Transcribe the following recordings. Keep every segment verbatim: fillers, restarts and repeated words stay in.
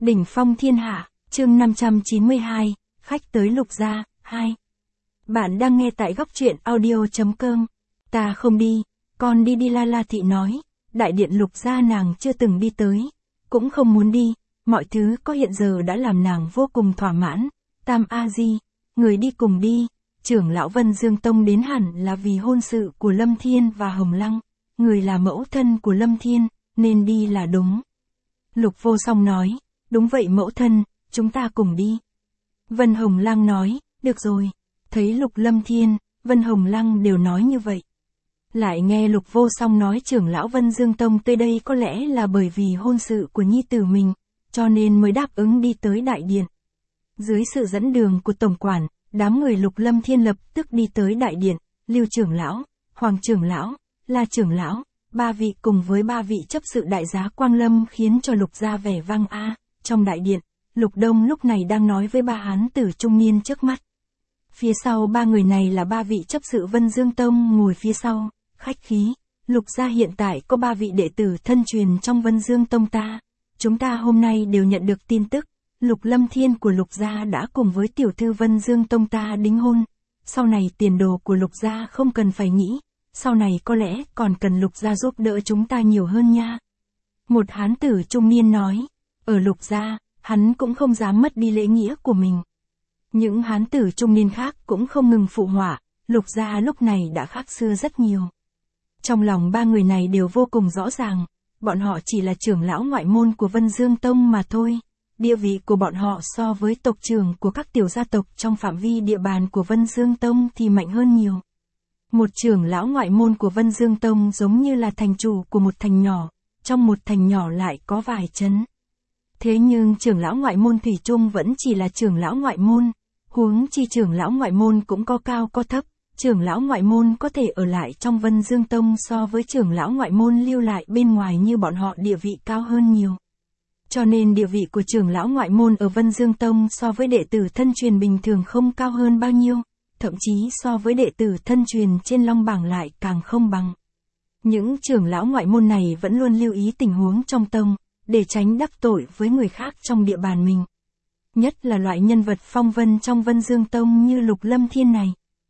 Đỉnh phong thiên hạ, chương năm trăm chín mươi hai, khách tới Lục gia, hai. Bạn đang nghe tại góc truyện audio.com. Ta không đi, con đi đi La La Thị nói, đại điện Lục gia nàng chưa từng đi tới, cũng không muốn đi, mọi thứ có hiện giờ đã làm nàng vô cùng thỏa mãn. Tam A Di, người đi cùng đi, trưởng lão Vân Dương Tông đến hẳn là vì hôn sự của Lâm Thiên và Hồng Lăng, người là mẫu thân của Lâm Thiên, nên đi là đúng. Lục Vô Song nói, đúng vậy mẫu thân, chúng ta cùng đi. Vân Hồng Lăng nói, được rồi. Thấy Lục Lâm Thiên, Vân Hồng Lăng đều nói như vậy. Lại nghe Lục Vô Song nói trưởng lão Vân Dương Tông tới đây có lẽ là bởi vì hôn sự của nhi tử mình, cho nên mới đáp ứng đi tới đại điện. Dưới sự dẫn đường của tổng quản, đám người Lục Lâm Thiên lập tức đi tới đại điện, Lưu trưởng lão, Hoàng trưởng lão, La trưởng lão, ba vị cùng với ba vị chấp sự đại giá Quang Lâm khiến cho Lục gia vẻ vang a. Trong đại điện, Lục Đông lúc này đang nói với ba hán tử trung niên trước mắt. Phía sau ba người này là ba vị chấp sự Vân Dương Tông ngồi phía sau, khách khí. Lục gia hiện tại có ba vị đệ tử thân truyền trong Vân Dương Tông ta. Chúng ta hôm nay đều nhận được tin tức, Lục Lâm Thiên của Lục gia đã cùng với tiểu thư Vân Dương Tông ta đính hôn. Sau này tiền đồ của Lục gia không cần phải nghĩ, sau này có lẽ còn cần Lục gia giúp đỡ chúng ta nhiều hơn nha. Một hán tử trung niên nói, ở Lục gia, hắn cũng không dám mất đi lễ nghĩa của mình. Những hán tử trung niên khác cũng không ngừng phụ họa, Lục gia lúc này đã khác xưa rất nhiều. Trong lòng ba người này đều vô cùng rõ ràng, bọn họ chỉ là trưởng lão ngoại môn của Vân Dương Tông mà thôi. Địa vị của bọn họ so với tộc trưởng của các tiểu gia tộc trong phạm vi địa bàn của Vân Dương Tông thì mạnh hơn nhiều. Một trưởng lão ngoại môn của Vân Dương Tông giống như là thành chủ của một thành nhỏ, trong một thành nhỏ lại có vài trấn. Thế nhưng trưởng lão ngoại môn thủy chung vẫn chỉ là trưởng lão ngoại môn, huống chi trưởng lão ngoại môn cũng có cao có thấp, trưởng lão ngoại môn có thể ở lại trong Vân Dương Tông so với trưởng lão ngoại môn lưu lại bên ngoài như bọn họ địa vị cao hơn nhiều. Cho nên địa vị của trưởng lão ngoại môn ở Vân Dương Tông so với đệ tử thân truyền bình thường không cao hơn bao nhiêu, thậm chí so với đệ tử thân truyền trên Long Bảng lại càng không bằng. Những trưởng lão ngoại môn này vẫn luôn lưu ý tình huống trong tông, để tránh đắc tội với người khác trong địa bàn mình. Nhất là loại nhân vật phong vân trong Vân Dương Tông như Lục Lâm Thiên này.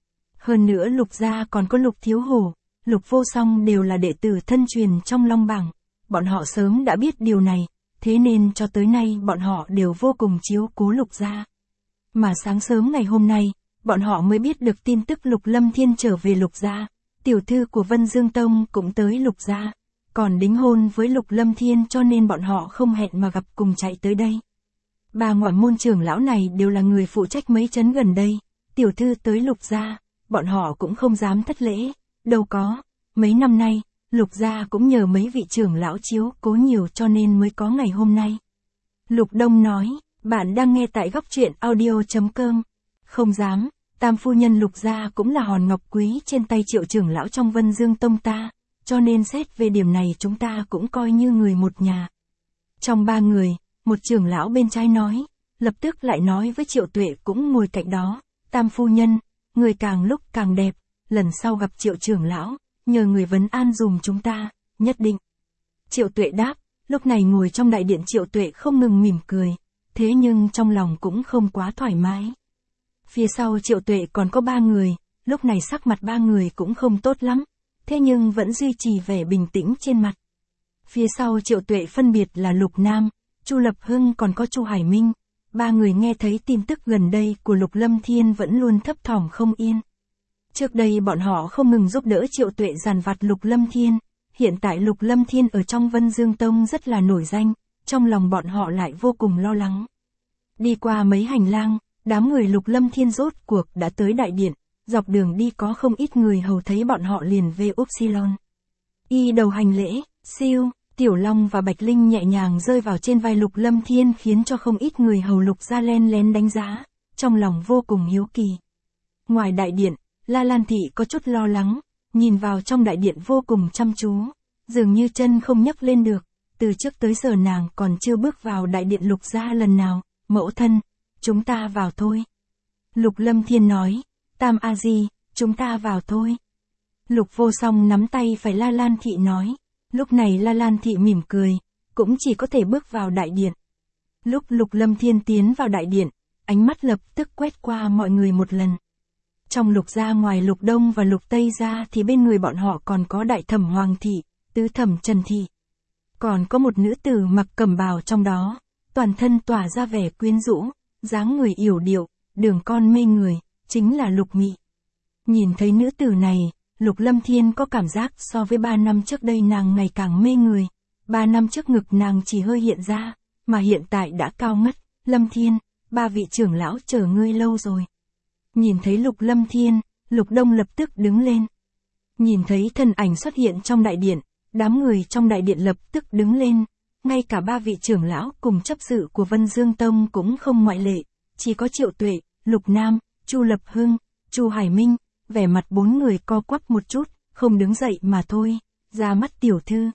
Hơn nữa Lục gia còn có Lục Thiếu Hổ, Lục Vô Song đều là đệ tử thân truyền trong Long Bảng. Bọn họ sớm đã biết điều này, thế nên cho tới nay bọn họ đều vô cùng chiếu cố Lục gia. Mà sáng sớm ngày hôm nay, bọn họ mới biết được tin tức Lục Lâm Thiên trở về Lục gia, tiểu thư của Vân Dương Tông cũng tới Lục gia, còn đính hôn với Lục Lâm Thiên cho nên bọn họ không hẹn mà gặp cùng chạy tới đây. Ba ngoại môn trưởng lão này đều là người phụ trách mấy trấn gần đây, tiểu thư tới Lục gia, bọn họ cũng không dám thất lễ, đâu có, mấy năm nay, Lục gia cũng nhờ mấy vị trưởng lão chiếu cố nhiều cho nên mới có ngày hôm nay. Lục Đông nói, bạn đang nghe tại góc truyện audio.com. Không dám, tam phu nhân Lục gia cũng là hòn ngọc quý trên tay Triệu trưởng lão trong Vân Dương Tông ta, cho nên xét về điểm này chúng ta cũng coi như người một nhà. Trong ba người, một trưởng lão bên trái nói, lập tức lại nói với Triệu Tuệ cũng ngồi cạnh đó, tam phu nhân, người càng lúc càng đẹp, lần sau gặp Triệu trưởng lão, nhờ người vấn an dùm chúng ta, nhất định. Triệu Tuệ đáp, lúc này ngồi trong đại điện Triệu Tuệ không ngừng mỉm cười, thế nhưng trong lòng cũng không quá thoải mái. Phía sau Triệu Tuệ còn có ba người, lúc này sắc mặt ba người cũng không tốt lắm, thế nhưng vẫn duy trì vẻ bình tĩnh trên mặt. Phía sau Triệu Tuệ phân biệt là Lục Nam, Chu Lập Hưng còn có Chu Hải Minh, ba người nghe thấy tin tức gần đây của Lục Lâm Thiên vẫn luôn thấp thỏm không yên. Trước đây bọn họ không ngừng giúp đỡ Triệu Tuệ dàn vặt Lục Lâm Thiên, hiện tại Lục Lâm Thiên ở trong Vân Dương Tông rất là nổi danh, trong lòng bọn họ lại vô cùng lo lắng. Đi qua mấy hành lang, đám người Lục Lâm Thiên rốt cuộc đã tới đại điện, dọc đường đi có không ít người hầu thấy bọn họ liền về Upsilon. Y đầu hành lễ, siêu, Tiểu Long và Bạch Linh nhẹ nhàng rơi vào trên vai Lục Lâm Thiên khiến cho không ít người hầu Lục gia len lén đánh giá, trong lòng vô cùng hiếu kỳ. Ngoài đại điện, La Lan Thị có chút lo lắng, nhìn vào trong đại điện vô cùng chăm chú, dường như chân không nhấc lên được, từ trước tới giờ nàng còn chưa bước vào đại điện Lục gia lần nào, mẫu thân, chúng ta vào thôi. Lục Lâm Thiên nói, Tam A Di, chúng ta vào thôi. Lục Vô Song nắm tay phải La Lan Thị nói, lúc này La Lan Thị mỉm cười, cũng chỉ có thể bước vào đại điện. Lúc Lục Lâm Thiên tiến vào đại điện, ánh mắt lập tức quét qua mọi người một lần. Trong Lục gia ngoài Lục Đông và Lục Tây gia thì bên người bọn họ còn có đại thẩm Hoàng thị, tứ thẩm Trần thị. Còn có một nữ tử mặc cẩm bào trong đó, toàn thân tỏa ra vẻ quyến rũ, dáng người yểu điệu, đường con mê người, chính là Lục Mị. Nhìn thấy nữ tử này, Lục Lâm Thiên có cảm giác so với ba năm trước đây nàng ngày càng mê người. Ba năm trước ngực nàng chỉ hơi hiện ra, mà hiện tại đã cao ngất. Lâm Thiên, ba vị trưởng lão chờ ngươi lâu rồi. Nhìn thấy Lục Lâm Thiên, Lục Đông lập tức đứng lên. Nhìn thấy thân ảnh xuất hiện trong đại điện, đám người trong đại điện lập tức đứng lên. Ngay cả ba vị trưởng lão cùng chấp sự của Vân Dương Tông cũng không ngoại lệ, chỉ có Triệu Tuệ, Lục Nam, Chu Lập Hưng, Chu Hải Minh, vẻ mặt bốn người co quắp một chút, không đứng dậy mà thôi, ra mắt tiểu thư.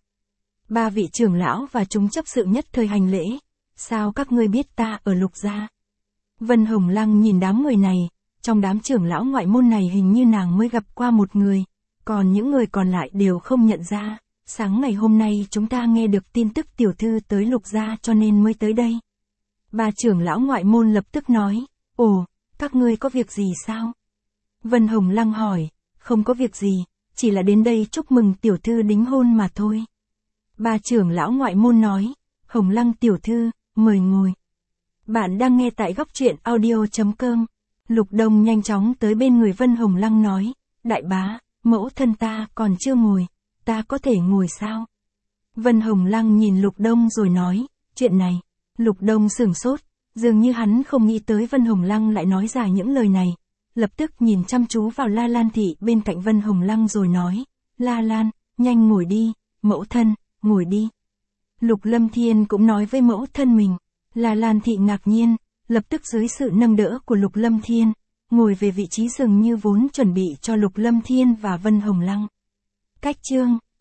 Ba vị trưởng lão và chúng chấp sự nhất thời hành lễ, sao các ngươi biết ta ở Lục gia? Vân Hồng Lăng nhìn đám người này, trong đám trưởng lão ngoại môn này hình như nàng mới gặp qua một người, còn những người còn lại đều không nhận ra. Sáng ngày hôm nay chúng ta nghe được tin tức tiểu thư tới Lục gia cho nên mới tới đây. Ba trưởng lão ngoại môn lập tức nói, ồ, các ngươi có việc gì sao? Vân Hồng Lăng hỏi, không có việc gì, chỉ là đến đây chúc mừng tiểu thư đính hôn mà thôi. Ba trưởng lão ngoại môn nói, Hồng Lăng tiểu thư, mời ngồi. Bạn đang nghe tại góc truyện audio chấm com. Lục Đông nhanh chóng tới bên người Vân Hồng Lăng nói, đại bá, mẫu thân ta còn chưa ngồi, ta có thể ngồi sao? Vân Hồng Lăng nhìn Lục Đông rồi nói, chuyện này. Lục Đông sửng sốt, dường như hắn không nghĩ tới Vân Hồng Lăng lại nói ra những lời này. Lập tức nhìn chăm chú vào La Lan thị bên cạnh Vân Hồng Lăng rồi nói, La Lan, nhanh ngồi đi, mẫu thân, ngồi đi. Lục Lâm Thiên cũng nói với mẫu thân mình. La Lan thị ngạc nhiên, lập tức dưới sự nâng đỡ của Lục Lâm Thiên, ngồi về vị trí dường như vốn chuẩn bị cho Lục Lâm Thiên và Vân Hồng Lăng. Cách chương